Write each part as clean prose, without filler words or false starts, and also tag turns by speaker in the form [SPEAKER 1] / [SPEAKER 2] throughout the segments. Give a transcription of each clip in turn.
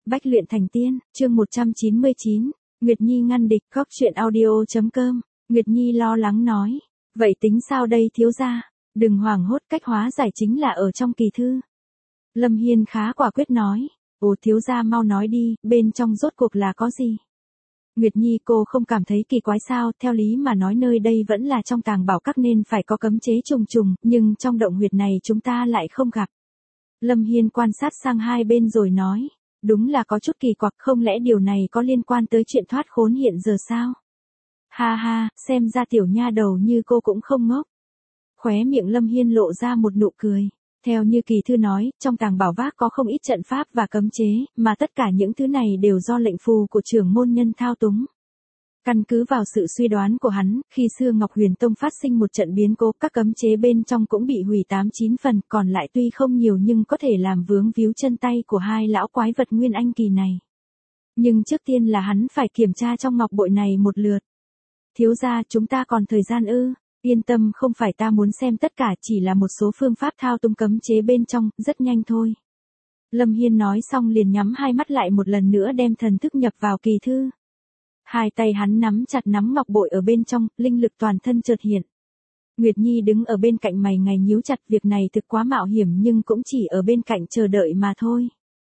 [SPEAKER 1] Bách luyện thành tiên, chương 199, Nguyệt Nhi ngăn địch, góc truyện audio.com, Nguyệt Nhi lo lắng nói. Vậy tính sao đây thiếu gia? Đừng hoảng hốt, cách hóa giải chính là ở trong kỳ thư. Lâm Hiên khá quả quyết nói. Ồ thiếu gia mau nói đi, bên trong rốt cuộc là có gì? Nguyệt Nhi cô không cảm thấy kỳ quái sao, theo lý mà nói nơi đây vẫn là trong tàng bảo các nên phải có cấm chế trùng trùng, nhưng trong động huyệt này chúng ta lại không gặp. Lâm Hiên quan sát sang hai bên rồi nói, đúng là có chút kỳ quặc, không lẽ điều này có liên quan tới chuyện thoát khốn hiện giờ sao? Ha ha, xem ra tiểu nha đầu như cô cũng không ngốc. Khóe miệng Lâm Hiên lộ ra một nụ cười. Theo như kỳ thư nói, trong tàng bảo vác có không ít trận pháp và cấm chế, mà tất cả những thứ này đều do lệnh phù của trưởng môn nhân thao túng. Căn cứ vào sự suy đoán của hắn, khi xưa Ngọc Huyền Tông phát sinh một trận biến cố, các cấm chế bên trong cũng bị hủy 8-9 phần, còn lại tuy không nhiều nhưng có thể làm vướng víu chân tay của hai lão quái vật nguyên anh kỳ này. Nhưng trước tiên là hắn phải kiểm tra trong ngọc bội này một lượt. Thiếu gia, chúng ta còn thời gian ư? Yên tâm, không phải ta muốn xem tất cả, chỉ là một số phương pháp thao túng cấm chế bên trong, rất nhanh thôi. Lâm Hiên nói xong liền nhắm hai mắt lại một lần nữa đem thần thức nhập vào kỳ thư. Hai tay hắn nắm chặt nắm ngọc bội ở bên trong, linh lực toàn thân chợt hiện. Nguyệt Nhi đứng ở bên cạnh mày ngày nhíu chặt, việc này thực quá mạo hiểm nhưng cũng chỉ ở bên cạnh chờ đợi mà thôi.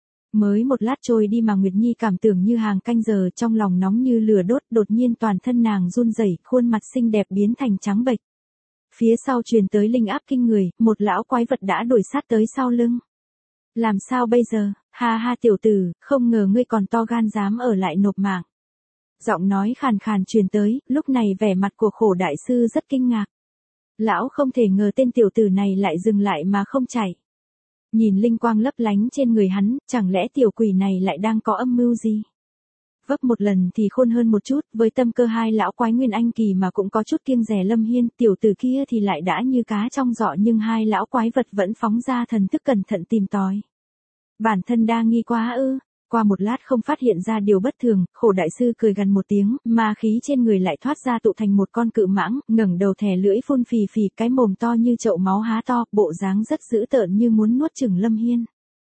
[SPEAKER 1] Mới một lát trôi đi mà Nguyệt Nhi cảm tưởng như hàng canh giờ, trong lòng nóng như lửa đốt, đột nhiên toàn thân nàng run rẩy, khuôn mặt xinh đẹp biến thành trắng bệch. Phía sau truyền tới linh áp kinh người, một lão quái vật đã đuổi sát tới sau lưng. Làm sao bây giờ? Ha ha tiểu tử, không ngờ ngươi còn to gan dám ở lại nộp mạng. Giọng nói khàn khàn truyền tới, lúc này vẻ mặt của Khổ đại sư rất kinh ngạc. Lão không thể ngờ tên tiểu tử này lại dừng lại mà không chạy. Nhìn linh quang lấp lánh trên người hắn, chẳng lẽ tiểu quỷ này lại đang có âm mưu gì? Vấp một lần thì khôn hơn một chút, với tâm cơ hai lão quái nguyên anh kỳ mà cũng có chút kiêng dè Lâm Hiên, tiểu tử kia thì lại đã như cá trong giọ, nhưng hai lão quái vật vẫn phóng ra thần thức cẩn thận tìm tòi. Bản thân đa nghi quá ư? Qua một lát không phát hiện ra điều bất thường, Khổ đại sư cười gần một tiếng, ma khí trên người lại thoát ra tụ thành một con cự mãng, ngẩng đầu thè lưỡi phun phì phì, cái mồm to như chậu máu há to, bộ dáng rất dữ tợn như muốn nuốt chửng Lâm Hiên.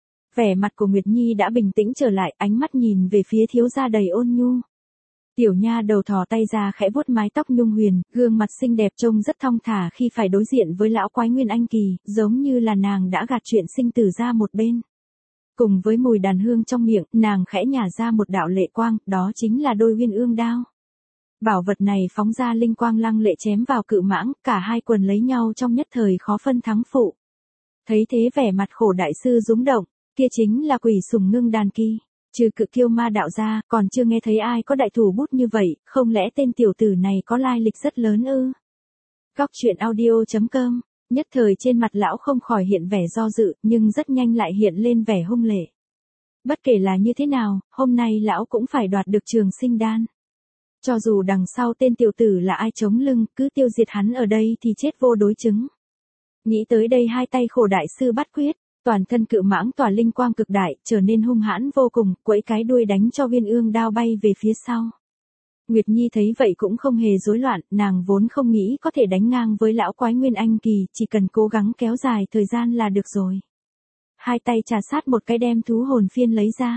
[SPEAKER 1] Vẻ mặt của Nguyệt Nhi đã bình tĩnh trở lại, ánh mắt nhìn về phía thiếu gia đầy ôn nhu. Tiểu nha đầu thò tay ra khẽ vuốt mái tóc nhung huyền, gương mặt xinh đẹp trông rất thong thả khi phải đối diện với lão quái nguyên anh kỳ, giống như là nàng đã gạt chuyện sinh tử ra một bên. Cùng với mùi đàn hương trong miệng, nàng khẽ nhả ra một đạo lệ quang, đó chính là đôi uyên ương đao. Bảo vật này phóng ra linh quang lăng lệ chém vào cự mãng, cả hai quần lấy nhau trong nhất thời khó phân thắng phụ. Thấy thế vẻ mặt Khổ đại sư rúng động, kia chính là quỷ sùng ngưng đàn kỳ. Trừ Cự Kiêu ma đạo ra, còn chưa nghe thấy ai có đại thủ bút như vậy, không lẽ tên tiểu tử này có lai lịch rất lớn ư? Góc truyện audio.com. Nhất thời trên mặt lão không khỏi hiện vẻ do dự, nhưng rất nhanh lại hiện lên vẻ hung lệ. Bất kể là như thế nào, hôm nay lão cũng phải đoạt được Trường Sinh Đan. Cho dù đằng sau tên tiểu tử là ai chống lưng, cứ tiêu diệt hắn ở đây thì chết vô đối chứng. Nghĩ tới đây hai tay Khổ đại sư bắt quyết, toàn thân cự mãng tỏa linh quang cực đại, trở nên hung hãn vô cùng, quẫy cái đuôi đánh cho uyên ương đao bay về phía sau. Nguyệt Nhi thấy vậy cũng không hề rối loạn, nàng vốn không nghĩ có thể đánh ngang với lão quái nguyên anh kỳ, chỉ cần cố gắng kéo dài thời gian là được rồi. Hai tay trà sát một cái đem thú hồn phiên lấy ra.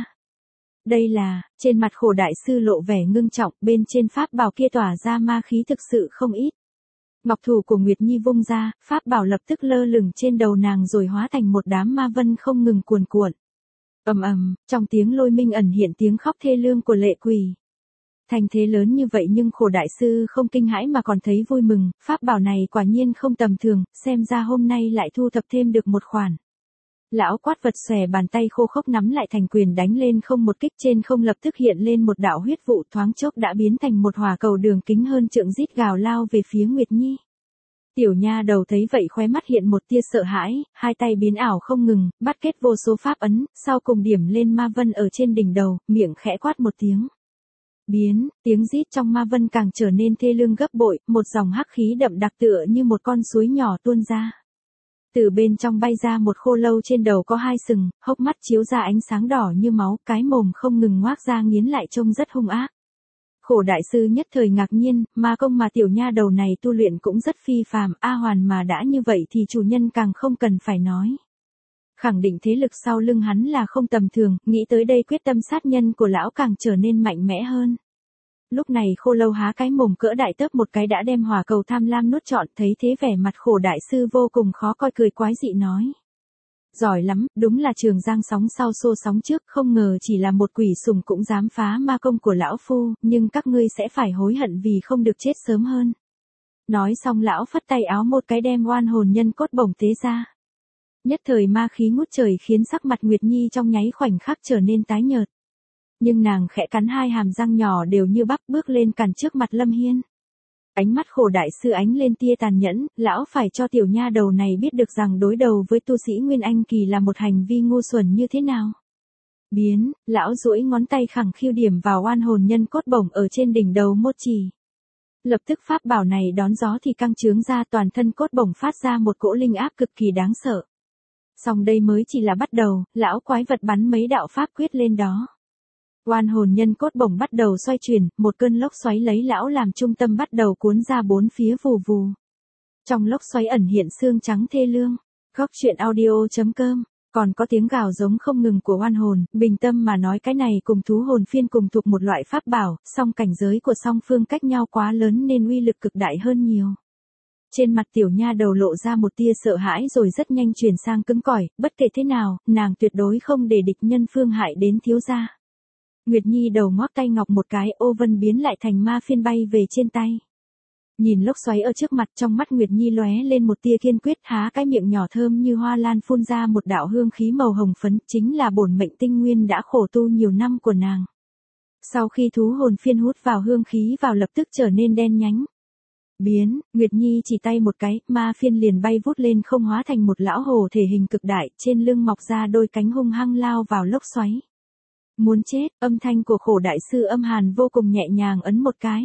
[SPEAKER 1] Đây là, trên mặt Khổ đại sư lộ vẻ ngưng trọng, bên trên pháp bảo kia tỏa ra ma khí thực sự không ít. Ngọc thủ của Nguyệt Nhi vung ra, pháp bảo lập tức lơ lửng trên đầu nàng rồi hóa thành một đám ma vân không ngừng cuồn cuộn. Ầm ầm, trong tiếng lôi minh ẩn hiện tiếng khóc thê lương của lệ quỷ. Thành thế lớn như vậy nhưng Khổ đại sư không kinh hãi mà còn thấy vui mừng, pháp bảo này quả nhiên không tầm thường, xem ra hôm nay lại thu thập thêm được một khoản. Lão quát vật xòe bàn tay khô khốc nắm lại thành quyền đánh lên không, một kích trên không lập tức hiện lên một đạo huyết vụ, thoáng chốc đã biến thành một hỏa cầu đường kính hơn trượng rít gào lao về phía Nguyệt Nhi. Tiểu nha đầu thấy vậy khóe mắt hiện một tia sợ hãi, hai tay biến ảo không ngừng, bắt kết vô số pháp ấn, sau cùng điểm lên ma vân ở trên đỉnh đầu, miệng khẽ quát một tiếng. Biến, tiếng rít trong ma vân càng trở nên thê lương gấp bội, một dòng hắc khí đậm đặc tựa như một con suối nhỏ tuôn ra. Từ bên trong bay ra một khô lâu trên đầu có hai sừng, hốc mắt chiếu ra ánh sáng đỏ như máu, cái mồm không ngừng ngoác ra nghiến lại trông rất hung ác. Khổ đại sư nhất thời ngạc nhiên, ma công mà tiểu nha đầu này tu luyện cũng rất phi phàm, A Hoàn mà đã như vậy thì chủ nhân càng không cần phải nói. Khẳng định thế lực sau lưng hắn là không tầm thường, nghĩ tới đây quyết tâm sát nhân của lão càng trở nên mạnh mẽ hơn. Lúc này Khô Lâu há cái mồm cỡ đại tớp một cái đã đem hỏa cầu tham lam nuốt trọn, thấy thế vẻ mặt Khổ đại sư vô cùng khó coi, cười quái dị nói. Giỏi lắm, đúng là Trường Giang sóng sau xô sóng trước, không ngờ chỉ là một quỷ sùng cũng dám phá ma công của lão phu, nhưng các ngươi sẽ phải hối hận vì không được chết sớm hơn. Nói xong lão phất tay áo một cái đem oan hồn nhân cốt bổng tế ra. Nhất thời ma khí ngút trời khiến sắc mặt Nguyệt Nhi trong nháy khoảnh khắc trở nên tái nhợt. Nhưng nàng khẽ cắn hai hàm răng nhỏ đều như bắp bước lên cản trước mặt Lâm Hiên. Ánh mắt Khổ đại sư ánh lên tia tàn nhẫn, lão phải cho tiểu nha đầu này biết được rằng đối đầu với tu sĩ Nguyên Anh kỳ là một hành vi ngu xuẩn như thế nào. Biến, lão duỗi ngón tay khẳng khiu điểm vào oan hồn nhân cốt bổng ở trên đỉnh đầu một chỉ. Lập tức pháp bảo này đón gió thì căng trướng ra, toàn thân cốt bổng phát ra một cỗ linh áp cực kỳ đáng sợ. Song đây mới chỉ là bắt đầu, lão quái vật bắn mấy đạo pháp quyết lên đó. Oan hồn nhân cốt bổng bắt đầu xoay chuyển, một cơn lốc xoáy lấy lão làm trung tâm bắt đầu cuốn ra bốn phía vù vù. Trong lốc xoáy ẩn hiện xương trắng thê lương. Góc truyện audio.com, còn có tiếng gào giống không ngừng của oan hồn, bình tâm mà nói cái này cùng thú hồn phiên cùng thuộc một loại pháp bảo, song cảnh giới của song phương cách nhau quá lớn nên uy lực cực đại hơn nhiều. Trên mặt tiểu nha đầu lộ ra một tia sợ hãi rồi rất nhanh chuyển sang cứng cỏi, bất kể thế nào, nàng tuyệt đối không để địch nhân phương hại đến thiếu gia. Nguyệt Nhi đầu ngoắc tay ngọc một cái, ô vân biến lại thành ma phiên bay về trên tay. Nhìn lốc xoáy ở trước mặt, trong mắt Nguyệt Nhi lóe lên một tia kiên quyết, há cái miệng nhỏ thơm như hoa lan phun ra một đạo hương khí màu hồng phấn, chính là bổn mệnh tinh nguyên đã khổ tu nhiều năm của nàng. Sau khi thú hồn phiên hút vào hương khí vào lập tức trở nên đen nhánh. Biến, Nguyệt Nhi chỉ tay một cái, ma phiên liền bay vút lên không hóa thành một lão hồ thể hình cực đại, trên lưng mọc ra đôi cánh hung hăng lao vào lốc xoáy. Muốn chết, âm thanh của Khổ đại sư âm hàn vô cùng nhẹ nhàng ấn một cái.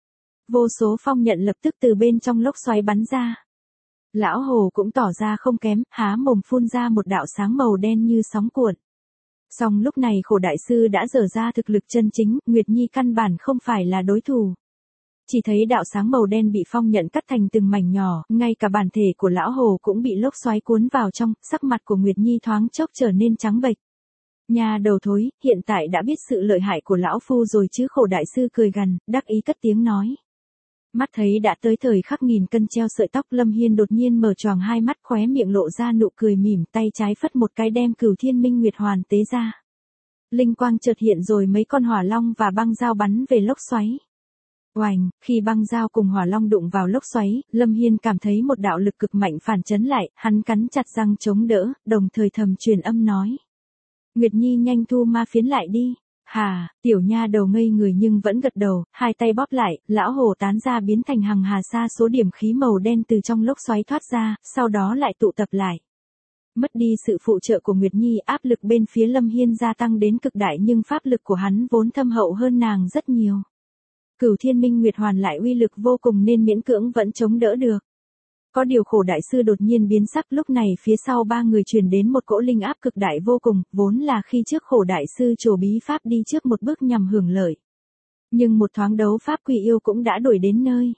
[SPEAKER 1] Vô số phong nhận lập tức từ bên trong lốc xoáy bắn ra. Lão hồ cũng tỏ ra không kém, há mồm phun ra một đạo sáng màu đen như sóng cuộn. Song lúc này Khổ đại sư đã dở ra thực lực chân chính, Nguyệt Nhi căn bản không phải là đối thủ. Chỉ thấy đạo sáng màu đen bị phong nhận cắt thành từng mảnh nhỏ, ngay cả bản thể của lão hồ cũng bị lốc xoáy cuốn vào trong, sắc mặt của Nguyệt Nhi thoáng chốc trở nên trắng bệch. Nhà đầu thối, hiện tại đã biết sự lợi hại của lão phu rồi chứ? Khổ đại sư cười gằn, đắc ý cất tiếng nói. Mắt thấy đã tới thời khắc nghìn cân treo sợi tóc, Lâm Hiên đột nhiên mở choàng hai mắt, khóe miệng lộ ra nụ cười mỉm, tay trái phất một cái đem Cửu Thiên Minh Nguyệt Hoàn tế ra. Linh quang chợt hiện rồi mấy con hỏa long và băng dao bắn về lốc xoáy. Oành, khi băng dao cùng hỏa long đụng vào lốc xoáy, Lâm Hiên cảm thấy một đạo lực cực mạnh phản chấn lại, hắn cắn chặt răng chống đỡ, đồng thời thầm truyền âm nói. Nguyệt Nhi nhanh thu ma phiến lại đi. Hà, tiểu nha đầu ngây người nhưng vẫn gật đầu, hai tay bóp lại, lão hồ tán ra biến thành hằng hà sa số điểm khí màu đen từ trong lốc xoáy thoát ra, sau đó lại tụ tập lại. Mất đi sự phụ trợ của Nguyệt Nhi, áp lực bên phía Lâm Hiên gia tăng đến cực đại nhưng pháp lực của hắn vốn thâm hậu hơn nàng rất nhiều. Cửu Thiên Minh Nguyệt Hoàn lại uy lực vô cùng nên miễn cưỡng vẫn chống đỡ được. Có điều Khổ đại sư đột nhiên biến sắc, lúc này phía sau ba người truyền đến một cỗ linh áp cực đại vô cùng, vốn là khi trước Khổ đại sư trổ bí pháp đi trước một bước nhằm hưởng lợi. Nhưng một thoáng đấu pháp Quỷ Yêu cũng đã đuổi đến nơi.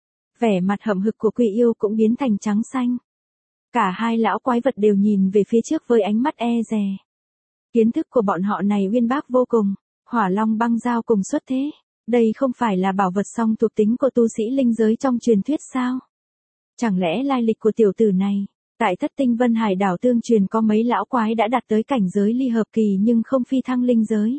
[SPEAKER 1] Vẻ mặt hậm hực của Quỷ Yêu cũng biến thành trắng xanh. Cả hai lão quái vật đều nhìn về phía trước với ánh mắt e dè. Kiến thức của bọn họ này uyên bác vô cùng, hỏa long băng dao cùng xuất thế. Đây không phải là bảo vật song thuộc tính của tu sĩ linh giới trong truyền thuyết sao? Chẳng lẽ lai lịch của tiểu tử này, tại Thất Tinh Vân Hải đảo tương truyền có mấy lão quái đã đạt tới cảnh giới ly hợp kỳ nhưng không phi thăng linh giới.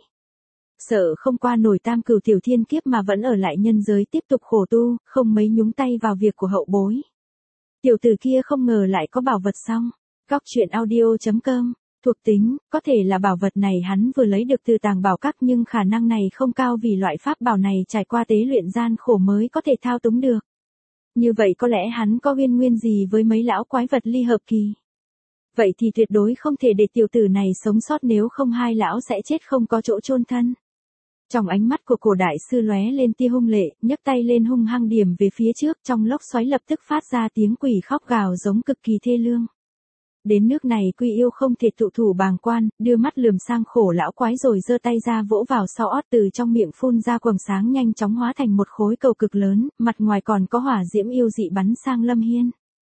[SPEAKER 1] Sợ không qua nổi tam cửu tiểu thiên kiếp mà vẫn ở lại nhân giới tiếp tục khổ tu, không mấy nhúng tay vào việc của hậu bối. Tiểu tử kia không ngờ lại có bảo vật song. Góc truyện audio.com, thuộc tính, có thể là bảo vật này hắn vừa lấy được từ tàng bảo các nhưng khả năng này không cao vì loại pháp bảo này trải qua tế luyện gian khổ mới có thể thao túng được. Như vậy có lẽ hắn có uyên nguyên gì với mấy lão quái vật ly hợp kỳ. Vậy thì tuyệt đối không thể để tiểu tử này sống sót, nếu không hai lão sẽ chết không có chỗ chôn thân. Trong ánh mắt của Cổ đại sư lóe lên tia hung lệ, nhấc tay lên hung hăng điểm về phía trước, trong lốc xoáy lập tức phát ra tiếng quỷ khóc gào giống cực kỳ thê lương. Đến nước này Quy Yêu không thể tụ thủ bàng quan, đưa mắt lườm sang Khổ lão quái rồi giơ tay ra vỗ vào sau ót, từ trong miệng phun ra quầng sáng nhanh chóng hóa thành một khối cầu cực lớn, mặt ngoài còn có hỏa diễm yêu dị bắn sang Lâm Hiên.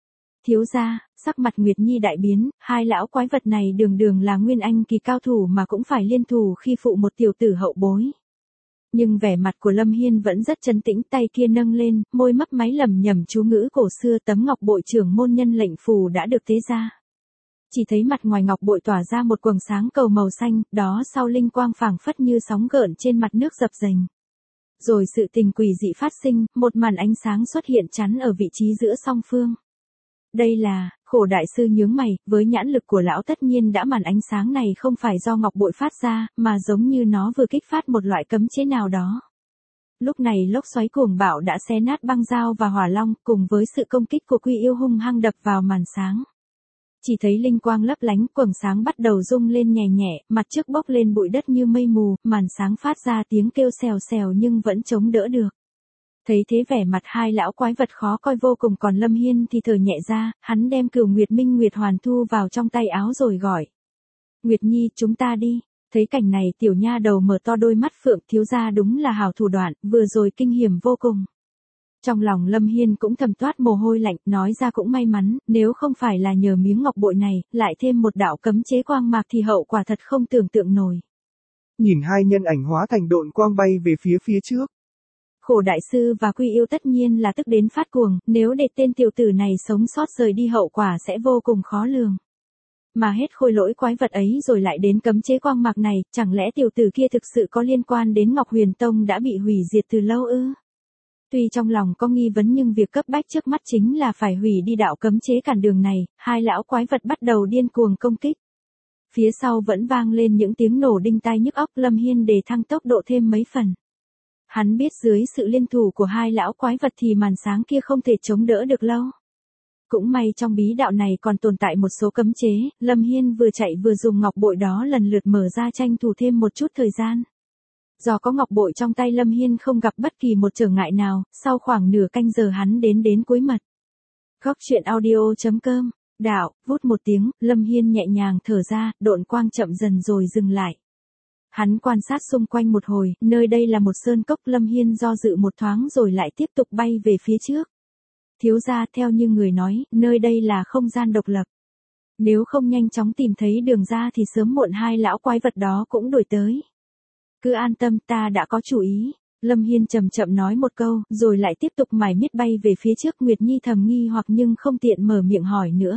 [SPEAKER 1] thiếu gia, sắc mặt Nguyệt Nhi đại biến, hai lão quái vật này đường đường là nguyên anh kỳ cao thủ mà cũng phải liên thủ khi phụ một tiểu tử hậu bối. Nhưng vẻ mặt của Lâm Hiên vẫn rất trấn tĩnh, tay kia nâng lên, môi mấp máy lẩm nhẩm chú ngữ cổ xưa, tấm ngọc bội trưởng môn nhân lệnh phù đã được tế ra. Chỉ thấy mặt ngoài ngọc bội tỏa ra một quầng sáng cầu màu xanh, đó sau linh quang phảng phất như sóng gợn trên mặt nước dập dềnh. Rồi sự tình quỷ dị phát sinh, một màn ánh sáng xuất hiện chắn ở vị trí giữa song phương. Đây là, khổ đại sư nhướng mày, với nhãn lực của lão tất nhiên đã màn ánh sáng này không phải do ngọc bội phát ra, mà giống như nó vừa kích phát một loại cấm chế nào đó. Lúc này lốc xoáy cuồng bạo đã xé nát băng dao và hỏa long, cùng với sự công kích của Quy Yêu hung hăng đập vào màn sáng. Chỉ thấy linh quang lấp lánh, quầng sáng bắt đầu rung lên nhẹ nhẹ, mặt trước bốc lên bụi đất như mây mù, màn sáng phát ra tiếng kêu xèo xèo nhưng vẫn chống đỡ được. Thấy thế vẻ mặt hai lão quái vật khó coi vô cùng, còn Lâm Hiên thì thở nhẹ ra, hắn đem Cửu Nguyệt Minh Nguyệt Hoàn thu vào trong tay áo rồi gọi. Nguyệt Nhi, chúng ta đi. Thấy cảnh này tiểu nha đầu mở to đôi mắt phượng, thiếu gia đúng là hảo thủ đoạn, vừa rồi kinh hiểm vô cùng. Trong lòng Lâm Hiên cũng thầm toát mồ hôi lạnh, nói ra cũng may mắn, nếu không phải là nhờ miếng ngọc bội này, lại thêm một đạo cấm chế quang mạc thì hậu quả thật không tưởng tượng nổi.
[SPEAKER 2] Nhìn hai nhân ảnh hóa thành độn quang bay về phía trước.
[SPEAKER 1] Khổ đại sư và Quy Yêu tất nhiên là tức đến phát cuồng, nếu để tên tiểu tử này sống sót rời đi hậu quả sẽ vô cùng khó lường. Mà hết khôi lỗi quái vật ấy rồi lại đến cấm chế quang mạc này, chẳng lẽ tiểu tử kia thực sự có liên quan đến Ngọc Huyền Tông đã bị hủy diệt từ lâu ư? Tuy trong lòng có nghi vấn nhưng việc cấp bách trước mắt chính là phải hủy đi đạo cấm chế cản đường này, hai lão quái vật bắt đầu điên cuồng công kích. Phía sau vẫn vang lên những tiếng nổ đinh tai nhức óc, Lâm Hiên đề thăng tốc độ thêm mấy phần. Hắn biết dưới sự liên thủ của hai lão quái vật thì màn sáng kia không thể chống đỡ được lâu. Cũng may trong bí đạo này còn tồn tại một số cấm chế, Lâm Hiên vừa chạy vừa dùng ngọc bội đó lần lượt mở ra tranh thủ thêm một chút thời gian. Do có ngọc bội trong tay Lâm Hiên không gặp bất kỳ một trở ngại nào, sau khoảng nửa canh giờ hắn đến cuối mật. Góc truyện audio.com, đạo, vút một tiếng, Lâm Hiên nhẹ nhàng thở ra, độn quang chậm dần rồi dừng lại. Hắn quan sát xung quanh một hồi, nơi đây là một sơn cốc, Lâm Hiên do dự một thoáng rồi lại tiếp tục bay về phía trước. Thiếu gia, theo như người nói, nơi đây là không gian độc lập. Nếu không nhanh chóng tìm thấy đường ra thì sớm muộn hai lão quái vật đó cũng đuổi tới. Cứ an tâm, ta đã có chủ ý. Lâm Hiên chậm chậm nói một câu, rồi lại tiếp tục mải miết bay về phía trước. Nguyệt Nhi thầm nghi hoặc nhưng không tiện mở miệng hỏi nữa.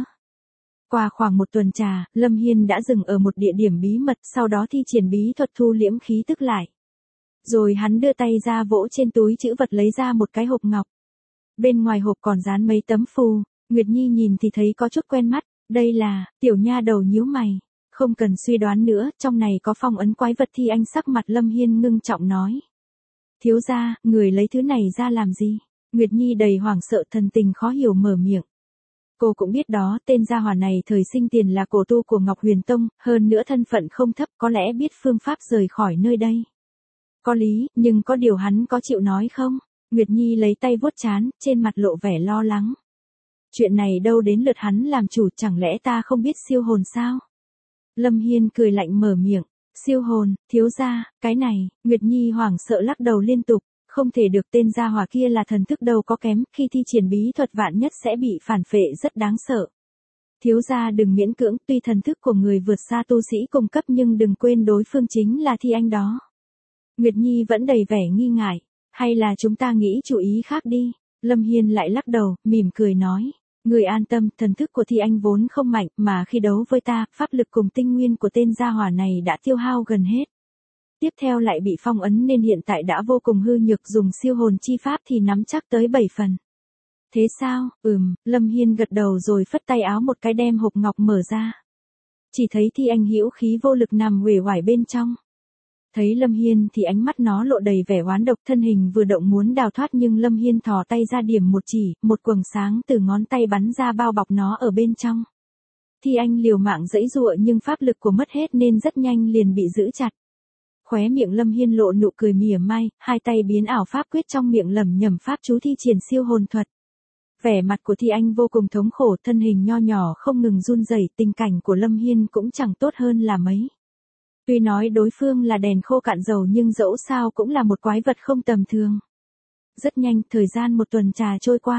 [SPEAKER 1] Qua khoảng một tuần trà, Lâm Hiên đã dừng ở một địa điểm bí mật, sau đó thi triển bí thuật thu liễm khí tức lại. Rồi hắn đưa tay ra vỗ trên túi trữ vật lấy ra một cái hộp ngọc. Bên ngoài hộp còn dán mấy tấm phù, Nguyệt Nhi nhìn thì thấy có chút quen mắt, đây là, tiểu nha đầu nhíu mày. Không cần suy đoán nữa, trong này có phong ấn quái vật. Thi Anh sắc mặt Lâm Hiên ngưng trọng nói. Thiếu gia, người lấy thứ này ra làm gì? Nguyệt Nhi đầy hoảng sợ thần tình khó hiểu mở miệng. Cô cũng biết đó, tên gia hỏa này thời sinh tiền là cổ tu của Ngọc Huyền Tông, hơn nữa thân phận không thấp, có lẽ biết phương pháp rời khỏi nơi đây. Có lý, nhưng có điều hắn có chịu nói không? Nguyệt Nhi lấy tay vuốt trán, trên mặt lộ vẻ lo lắng. Chuyện này đâu đến lượt hắn làm chủ, chẳng lẽ ta không biết siêu hồn sao? Lâm Hiên cười lạnh mở miệng. Siêu hồn, thiếu gia, cái này, Nguyệt Nhi hoảng sợ lắc đầu liên tục. Không thể được, tên gia hỏa kia là thần thức đâu có kém, khi thi triển bí thuật vạn nhất sẽ bị phản phệ rất đáng sợ. Thiếu gia đừng miễn cưỡng, tuy thần thức của người vượt xa tu sĩ cùng cấp nhưng đừng quên đối phương chính là Thi Anh đó. Nguyệt Nhi vẫn đầy vẻ nghi ngại, hay là chúng ta nghĩ chủ ý khác đi. Lâm Hiên lại lắc đầu, mỉm cười nói. Người an tâm, thần thức của Thi Anh vốn không mạnh, mà khi đấu với ta, pháp lực cùng tinh nguyên của tên gia hỏa này đã tiêu hao gần hết. Tiếp theo lại bị phong ấn nên hiện tại đã vô cùng hư nhược, dùng siêu hồn chi pháp thì nắm chắc tới 7 phần. Thế sao? Lâm Hiên gật đầu rồi phất tay áo một cái đem hộp ngọc mở ra. Chỉ thấy Thi Anh hữu khí vô lực nằm uể oải bên trong. Thấy Lâm Hiên thì ánh mắt nó lộ đầy vẻ oán độc, thân hình vừa động muốn đào thoát nhưng Lâm Hiên thò tay ra điểm một chỉ, một quầng sáng từ ngón tay bắn ra bao bọc nó ở bên trong. Thi Anh liều mạng giãy giụa nhưng pháp lực của mất hết nên rất nhanh liền bị giữ chặt. Khóe miệng Lâm Hiên lộ nụ cười mỉa mai, hai tay biến ảo pháp quyết trong miệng lẩm nhẩm pháp chú thi triển siêu hồn thuật. Vẻ mặt của Thi Anh vô cùng thống khổ, thân hình nho nhỏ không ngừng run rẩy, tình cảnh của Lâm Hiên cũng chẳng tốt hơn là mấy. Tuy nói đối phương là đèn khô cạn dầu nhưng dẫu sao cũng là một quái vật không tầm thường. Rất nhanh, thời gian một tuần trà trôi qua,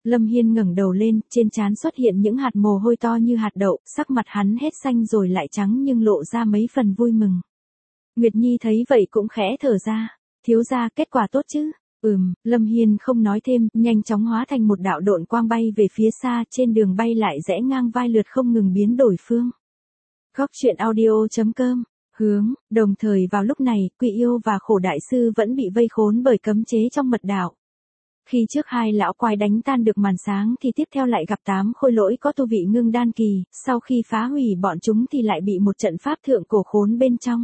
[SPEAKER 1] Lâm Hiên ngẩng đầu lên, trên trán xuất hiện những hạt mồ hôi to như hạt đậu, sắc mặt hắn hết xanh rồi lại trắng nhưng lộ ra mấy phần vui mừng. Nguyệt Nhi thấy vậy cũng khẽ thở ra, thiếu gia kết quả tốt chứ? Lâm Hiên không nói thêm, nhanh chóng hóa thành một đạo độn quang bay về phía xa, trên đường bay lại rẽ ngang vai lượt không ngừng biến đổi phương. Góc truyện audio.com Đồng thời vào lúc này, Quỷ Yêu và Khổ Đại Sư vẫn bị vây khốn bởi cấm chế trong mật đạo. Khi trước hai lão quái đánh tan được màn sáng thì tiếp theo lại gặp 8 khôi lỗi có tu vị ngưng đan kỳ, sau khi phá hủy bọn chúng thì lại bị một trận pháp thượng cổ khốn bên trong.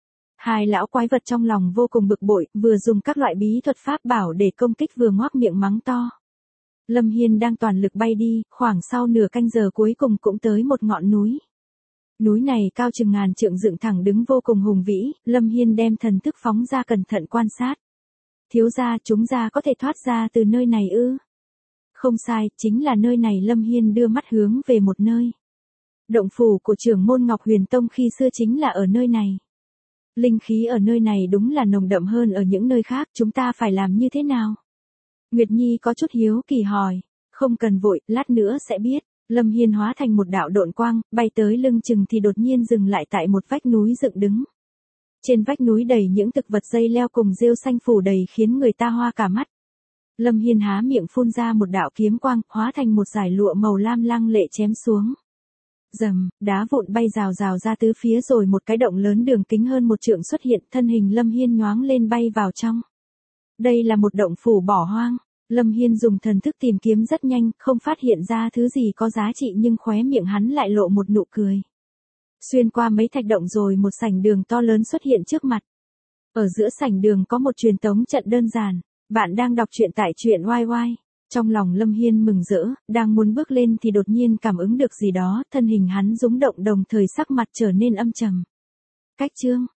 [SPEAKER 1] Hai lão quái vật trong lòng vô cùng bực bội, vừa dùng các loại bí thuật pháp bảo để công kích vừa ngoác miệng mắng to. Lâm Hiên đang toàn lực bay đi, khoảng sau nửa canh giờ cuối cùng cũng tới một ngọn núi. Núi này cao chừng ngàn trượng dựng thẳng đứng vô cùng hùng vĩ, Lâm Hiên đem thần thức phóng ra cẩn thận quan sát. Thiếu gia, chúng ta có thể thoát ra từ nơi này ư? Không sai, chính là nơi này. Lâm Hiên đưa mắt hướng về một nơi. Động phủ của trưởng môn Ngọc Huyền Tông khi xưa chính là ở nơi này. Linh khí ở nơi này đúng là nồng đậm hơn ở những nơi khác, chúng ta phải làm như thế nào? Nguyệt Nhi có chút hiếu kỳ hỏi. Không cần vội, lát nữa sẽ biết. Lâm Hiên hóa thành một đạo độn quang, bay tới lưng chừng thì đột nhiên dừng lại tại một vách núi dựng đứng. Trên vách núi đầy những thực vật dây leo cùng rêu xanh phủ đầy khiến người ta hoa cả mắt. Lâm Hiên há miệng phun ra một đạo kiếm quang, hóa thành một dải lụa màu lam lăng lệ chém xuống. Rầm, đá vụn bay rào rào ra tứ phía rồi một cái động lớn đường kính hơn 1 trượng xuất hiện, thân hình Lâm Hiên nhoáng lên bay vào trong. Đây là một động phủ bỏ hoang. Lâm Hiên dùng thần thức tìm kiếm rất nhanh, không phát hiện ra thứ gì có giá trị nhưng khóe miệng hắn lại lộ một nụ cười. Xuyên qua mấy thạch động rồi một sảnh đường to lớn xuất hiện trước mặt. Ở giữa sảnh đường có một truyền tống trận đơn giản. Bạn đang đọc truyện tại truyện YY. Trong lòng Lâm Hiên mừng rỡ, đang muốn bước lên thì đột nhiên cảm ứng được gì đó, thân hình hắn rúng động đồng thời sắc mặt trở nên âm trầm. Cách chương